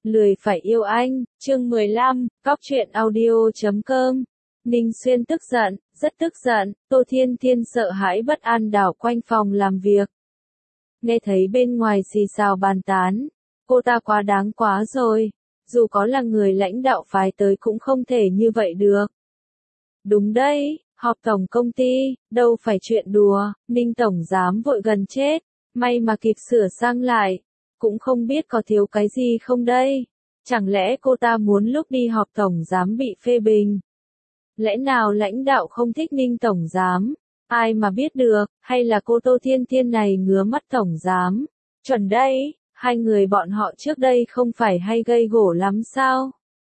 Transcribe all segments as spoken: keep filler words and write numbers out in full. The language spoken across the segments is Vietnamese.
Lười phải yêu anh, chương mười lăm, Cóc truyện audio chấm com. Ninh Xuyên tức giận, rất tức giận, Tô Thiên Thiên sợ hãi bất an đảo quanh phòng làm việc. Nghe thấy bên ngoài xì xào bàn tán, cô ta quá đáng quá rồi, dù có là người lãnh đạo phái tới cũng không thể như vậy được. Đúng đấy, họp tổng công ty, đâu phải chuyện đùa, Ninh tổng giám vội gần chết, may mà kịp sửa sang lại. Cũng không biết có thiếu cái gì không đây? Chẳng lẽ cô ta muốn lúc đi họp tổng giám bị phê bình? Lẽ nào lãnh đạo không thích Ninh tổng giám? Ai mà biết được, hay là cô Tô Thiên Thiên này ngứa mắt tổng giám? Chuẩn đây, hai người bọn họ trước đây không phải hay gây gổ lắm sao?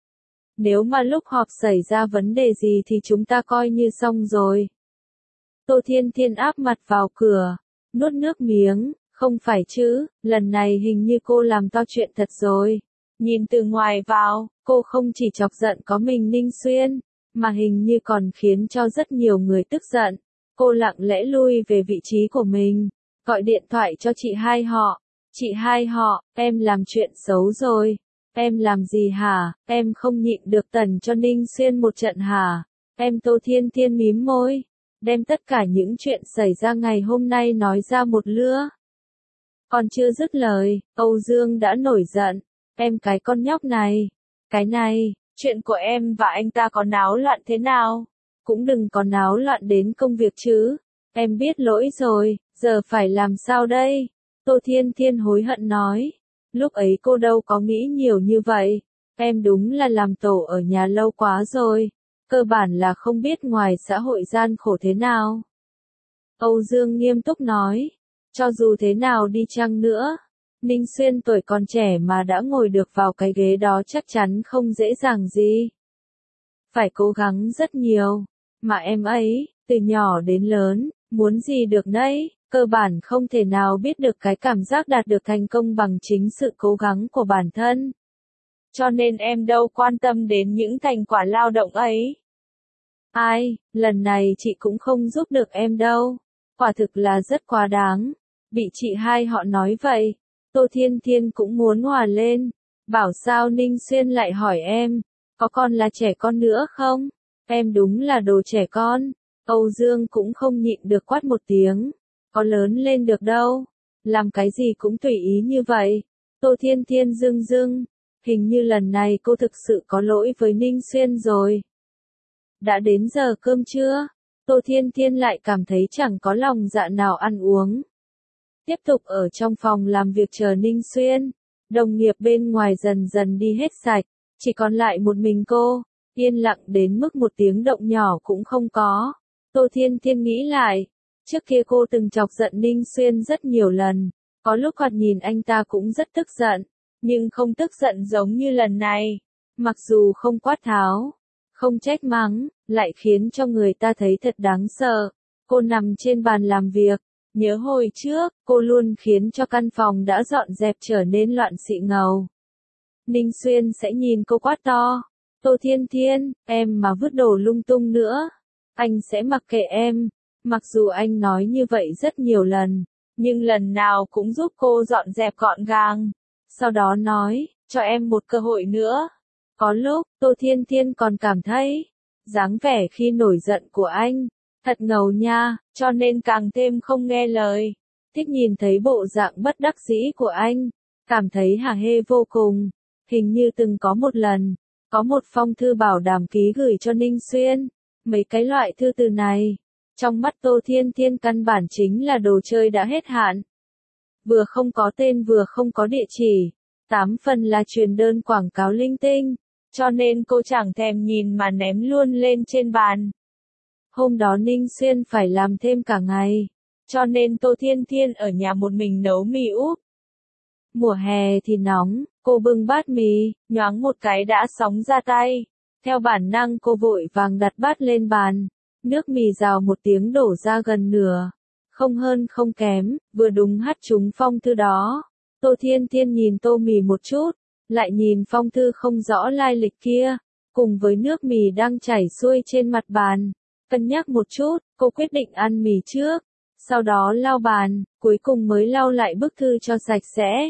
Nếu mà lúc họp xảy ra vấn đề gì thì chúng ta coi như xong rồi. Tô Thiên Thiên áp mặt vào cửa, nuốt nước miếng. Không phải chứ, lần này hình như cô làm to chuyện thật rồi. Nhìn từ ngoài vào, cô không chỉ chọc giận có mình Ninh Xuyên, mà hình như còn khiến cho rất nhiều người tức giận. Cô lặng lẽ lui về vị trí của mình, gọi điện thoại cho chị hai họ. Chị hai họ, em làm chuyện xấu rồi. Em làm gì hả, em không nhịn được tần cho Ninh Xuyên một trận hả? Em Tô Thiên Thiên mím môi, đem tất cả những chuyện xảy ra ngày hôm nay nói ra một lứa. Còn chưa dứt lời, Âu Dương đã nổi giận. Em cái con nhóc này. Cái này, chuyện của em và anh ta có náo loạn thế nào? Cũng đừng có náo loạn đến công việc chứ. Em biết lỗi rồi, giờ phải làm sao đây? Tô Thiên Thiên hối hận nói. Lúc ấy cô đâu có nghĩ nhiều như vậy. Em đúng là làm tổ ở nhà lâu quá rồi. Cơ bản là không biết ngoài xã hội gian khổ thế nào. Âu Dương nghiêm túc nói. Cho dù thế nào đi chăng nữa, Ninh Xuyên tuổi còn trẻ mà đã ngồi được vào cái ghế đó chắc chắn không dễ dàng gì. Phải cố gắng rất nhiều, mà em ấy, từ nhỏ đến lớn, muốn gì được đấy, cơ bản không thể nào biết được cái cảm giác đạt được thành công bằng chính sự cố gắng của bản thân. Cho nên em đâu quan tâm đến những thành quả lao động ấy. Ai, lần này chị cũng không giúp được em đâu, quả thực là rất quá đáng. Bị chị hai họ nói vậy, Tô Thiên Thiên cũng muốn hòa lên, bảo sao Ninh Xuyên lại hỏi em, có con là trẻ con nữa không? Em đúng là đồ trẻ con. Âu Dương cũng không nhịn được quát một tiếng, có lớn lên được đâu, làm cái gì cũng tùy ý như vậy. Tô Thiên Thiên rưng rưng, hình như lần này cô thực sự có lỗi với Ninh Xuyên rồi. Đã đến giờ cơm trưa, Tô Thiên Thiên lại cảm thấy chẳng có lòng dạ nào ăn uống. Tiếp tục ở trong phòng làm việc chờ Ninh Xuyên, đồng nghiệp bên ngoài dần dần đi hết sạch, chỉ còn lại một mình cô, yên lặng đến mức một tiếng động nhỏ cũng không có. Tô Thiên Thiên nghĩ lại, trước kia cô từng chọc giận Ninh Xuyên rất nhiều lần, có lúc thoạt nhìn anh ta cũng rất tức giận, nhưng không tức giận giống như lần này, mặc dù không quát tháo, không trách mắng, lại khiến cho người ta thấy thật đáng sợ. Cô nằm trên bàn làm việc. Nhớ hồi trước, cô luôn khiến cho căn phòng đã dọn dẹp trở nên loạn xị ngầu. Ninh Xuyên sẽ nhìn cô quát to. Tô Thiên Thiên, em mà vứt đồ lung tung nữa, anh sẽ mặc kệ em. Mặc dù anh nói như vậy rất nhiều lần, nhưng lần nào cũng giúp cô dọn dẹp gọn gàng. Sau đó nói, cho em một cơ hội nữa. Có lúc, Tô Thiên Thiên còn cảm thấy, dáng vẻ khi nổi giận của anh thật ngầu nha, cho nên càng thêm không nghe lời. Thích nhìn thấy bộ dạng bất đắc dĩ của anh, cảm thấy hả hê vô cùng. Hình như từng có một lần, có một phong thư bảo đảm ký gửi cho Ninh Xuyên. Mấy cái loại thư từ này, trong mắt Tô Thiên Thiên căn bản chính là đồ chơi đã hết hạn. Vừa không có tên vừa không có địa chỉ, tám phần là truyền đơn quảng cáo linh tinh, cho nên cô chẳng thèm nhìn mà ném luôn lên trên bàn. Hôm đó Ninh Xuyên phải làm thêm cả ngày, cho nên Tô Thiên Thiên ở nhà một mình nấu mì úp. Mùa hè thì nóng, cô bưng bát mì, nhoáng một cái đã sóng ra tay. Theo bản năng cô vội vàng đặt bát lên bàn, nước mì rào một tiếng đổ ra gần nửa. Không hơn không kém, vừa đúng hắt trúng phong thư đó. Tô Thiên Thiên nhìn tô mì một chút, lại nhìn phong thư không rõ lai lịch kia, cùng với nước mì đang chảy xuôi trên mặt bàn. Cân nhắc một chút, cô quyết định ăn mì trước, sau đó lau bàn, cuối cùng mới lau lại bức thư cho sạch sẽ.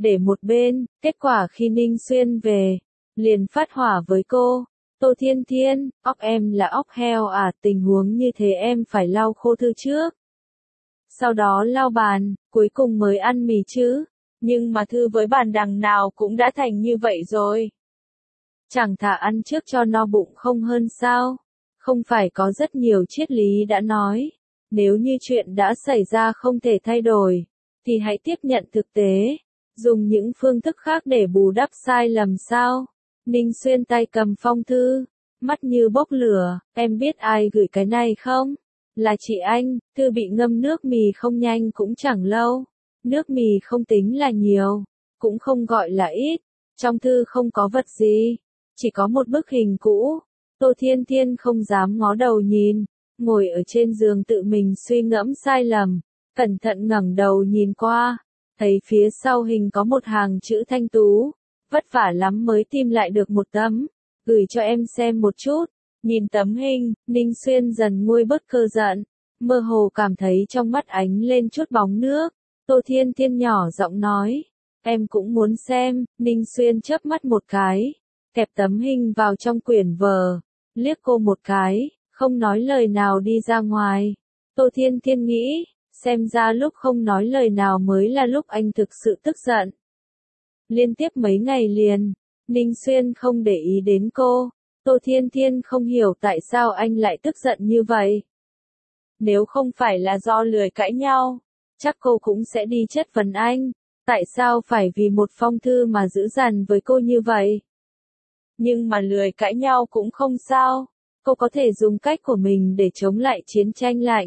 để một bên, kết quả khi Ninh Xuyên về, liền phát hỏa với cô. Tô Thiên Thiên, óc em là óc heo à, tình huống như thế em phải lau khô thư trước. Sau đó lau bàn, cuối cùng mới ăn mì chứ. Nhưng mà thư với bàn đằng nào cũng đã thành như vậy rồi. Chẳng thà ăn trước cho no bụng không hơn sao? Không phải có rất nhiều triết lý đã nói, nếu như chuyện đã xảy ra không thể thay đổi, thì hãy tiếp nhận thực tế, dùng những phương thức khác để bù đắp sai lầm sao? Ninh Xuyên tay cầm phong thư, mắt như bốc lửa, em biết ai gửi cái này không? Là chị anh, thư bị ngâm nước mì không nhanh cũng chẳng lâu. Nước mì không tính là nhiều, cũng không gọi là ít. Trong thư không có vật gì, chỉ có một bức hình cũ. Tô Thiên Thiên không dám ngó đầu nhìn, ngồi ở trên giường tự mình suy ngẫm sai lầm, cẩn thận ngẩng đầu nhìn qua, thấy phía sau hình có một hàng chữ thanh tú, vất vả lắm mới tìm lại được một tấm, gửi cho em xem một chút. Nhìn tấm hình, Ninh Xuyên dần nguôi bớt cơn giận, mơ hồ cảm thấy trong mắt ánh lên chút bóng nước. Tô Thiên Thiên nhỏ giọng nói, em cũng muốn xem. Ninh Xuyên chớp mắt một cái, kẹp tấm hình vào trong quyển vở, liếc cô một cái, không nói lời nào đi ra ngoài. Tô Thiên Thiên nghĩ, xem ra lúc không nói lời nào mới là lúc anh thực sự tức giận. Liên tiếp mấy ngày liền, Ninh Xuyên không để ý đến cô. Tô Thiên Thiên không hiểu tại sao anh lại tức giận như vậy. Nếu không phải là do lười cãi nhau, chắc cô cũng sẽ đi chất vấn anh. Tại sao phải vì một phong thư mà giữ dằn với cô như vậy? Nhưng mà lười cãi nhau cũng không sao. Cô có thể dùng cách của mình để chống lại chiến tranh lạnh.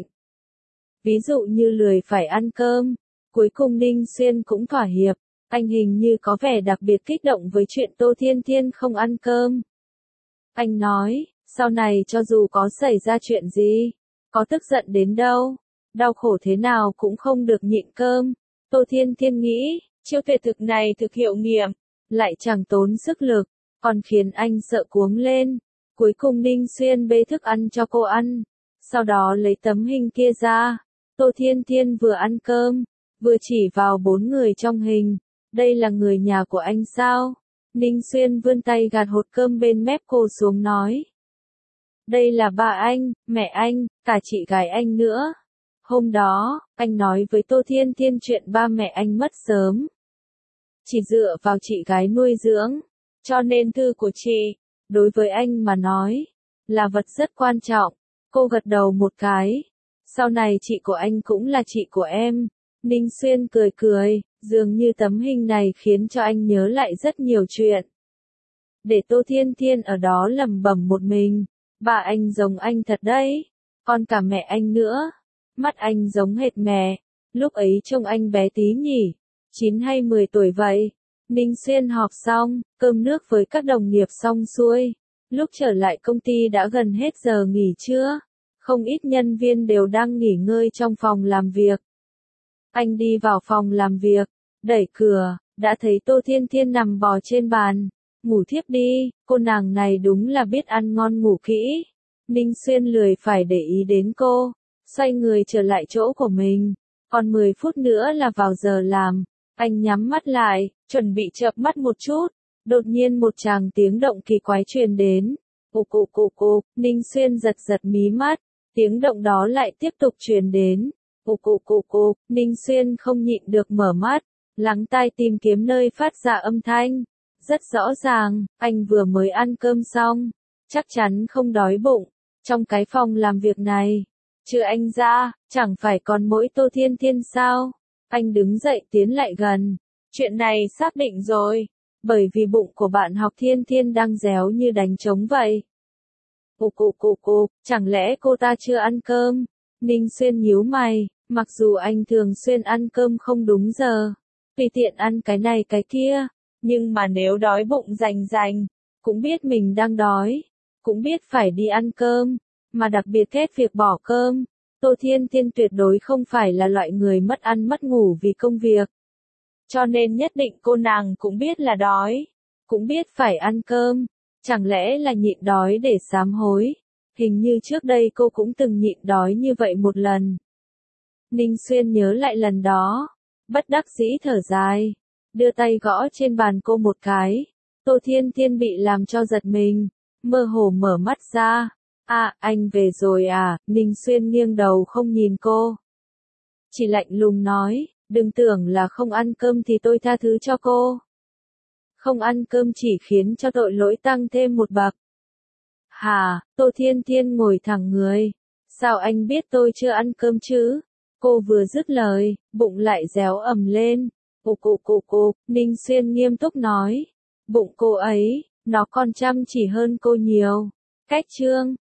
Ví dụ như lười phải ăn cơm. Cuối cùng Ninh Xuyên cũng thỏa hiệp. Anh hình như có vẻ đặc biệt kích động với chuyện Tô Thiên Thiên không ăn cơm. Anh nói, sau này cho dù có xảy ra chuyện gì, có tức giận đến đâu, đau khổ thế nào cũng không được nhịn cơm. Tô Thiên Thiên nghĩ, chiêu tuyệt thực này thực hiệu nghiệm, lại chẳng tốn sức lực, còn khiến anh sợ cuống lên. Cuối cùng Ninh Xuyên bê thức ăn cho cô ăn, sau đó lấy tấm hình kia ra. Tô Thiên Thiên vừa ăn cơm, vừa chỉ vào bốn người trong hình. Đây là người nhà của anh sao? Ninh Xuyên vươn tay gạt hột cơm bên mép cô xuống nói. Đây là ba anh, mẹ anh, cả chị gái anh nữa. Hôm đó, anh nói với Tô Thiên Thiên chuyện ba mẹ anh mất sớm. Chỉ dựa vào chị gái nuôi dưỡng, cho nên thư của chị, đối với anh mà nói, là vật rất quan trọng. Cô gật đầu một cái. Sau này chị của anh cũng là chị của em. Ninh Xuyên cười cười, dường như tấm hình này khiến cho anh nhớ lại rất nhiều chuyện. Để Tô Thiên Thiên ở đó lẩm bẩm một mình, bà anh giống anh thật đấy, còn cả mẹ anh nữa, mắt anh giống hệt mẹ, lúc ấy trông anh bé tí nhỉ, chín hay mười tuổi vậy. Ninh Xuyên họp xong, cơm nước với các đồng nghiệp xong xuôi, lúc trở lại công ty đã gần hết giờ nghỉ trưa, không ít nhân viên đều đang nghỉ ngơi trong phòng làm việc. Anh đi vào phòng làm việc, đẩy cửa, đã thấy Tô Thiên Thiên nằm bò trên bàn, ngủ thiếp đi, cô nàng này đúng là biết ăn ngon ngủ kỹ. Ninh Xuyên lười phải để ý đến cô, xoay người trở lại chỗ của mình, còn mười phút nữa là vào giờ làm, anh nhắm mắt lại, chuẩn bị chợp mắt một chút, đột nhiên một tràng tiếng động kỳ quái truyền đến, cục cục cục cục, Ninh Xuyên giật giật mí mắt, tiếng động đó lại tiếp tục truyền đến. Cục cục cục cục, Ninh Xuyên không nhịn được mở mắt, lắng tai tìm kiếm nơi phát ra âm thanh. Rất rõ ràng, anh vừa mới ăn cơm xong, chắc chắn không đói bụng. Trong cái phòng làm việc này, trừ anh ra, chẳng phải còn mỗi Tô Thiên Thiên sao? Anh đứng dậy tiến lại gần. Chuyện này xác định rồi, bởi vì bụng của bạn học Thiên Thiên đang réo như đánh trống vậy. Cục cục cục cục, chẳng lẽ cô ta chưa ăn cơm? Ninh Xuyên nhíu mày. Mặc dù anh thường xuyên ăn cơm không đúng giờ, tùy tiện ăn cái này cái kia, nhưng mà nếu đói bụng rành rành, cũng biết mình đang đói, cũng biết phải đi ăn cơm, mà đặc biệt ghét việc bỏ cơm. Tô Thiên Thiên tuyệt đối không phải là loại người mất ăn mất ngủ vì công việc. Cho nên nhất định cô nàng cũng biết là đói, cũng biết phải ăn cơm, chẳng lẽ là nhịn đói để sám hối. Hình như trước đây cô cũng từng nhịn đói như vậy một lần. Ninh Xuyên nhớ lại lần đó, bất đắc dĩ thở dài. đưa tay gõ trên bàn cô một cái. Tô Thiên Thiên bị làm cho giật mình, mơ hồ mở mắt ra. À, anh về rồi à, Ninh Xuyên nghiêng đầu không nhìn cô. Chỉ lạnh lùng nói, đừng tưởng là không ăn cơm thì tôi tha thứ cho cô. Không ăn cơm chỉ khiến cho tội lỗi tăng thêm một bậc. Hà, Tô Thiên Thiên ngồi thẳng người. Sao anh biết tôi chưa ăn cơm chứ? Cô vừa dứt lời, bụng lại réo ầm lên. Cục cục cục cục, Ninh Xuyên nghiêm túc nói. Bụng cô ấy, nó còn chăm chỉ hơn cô nhiều. Cách chương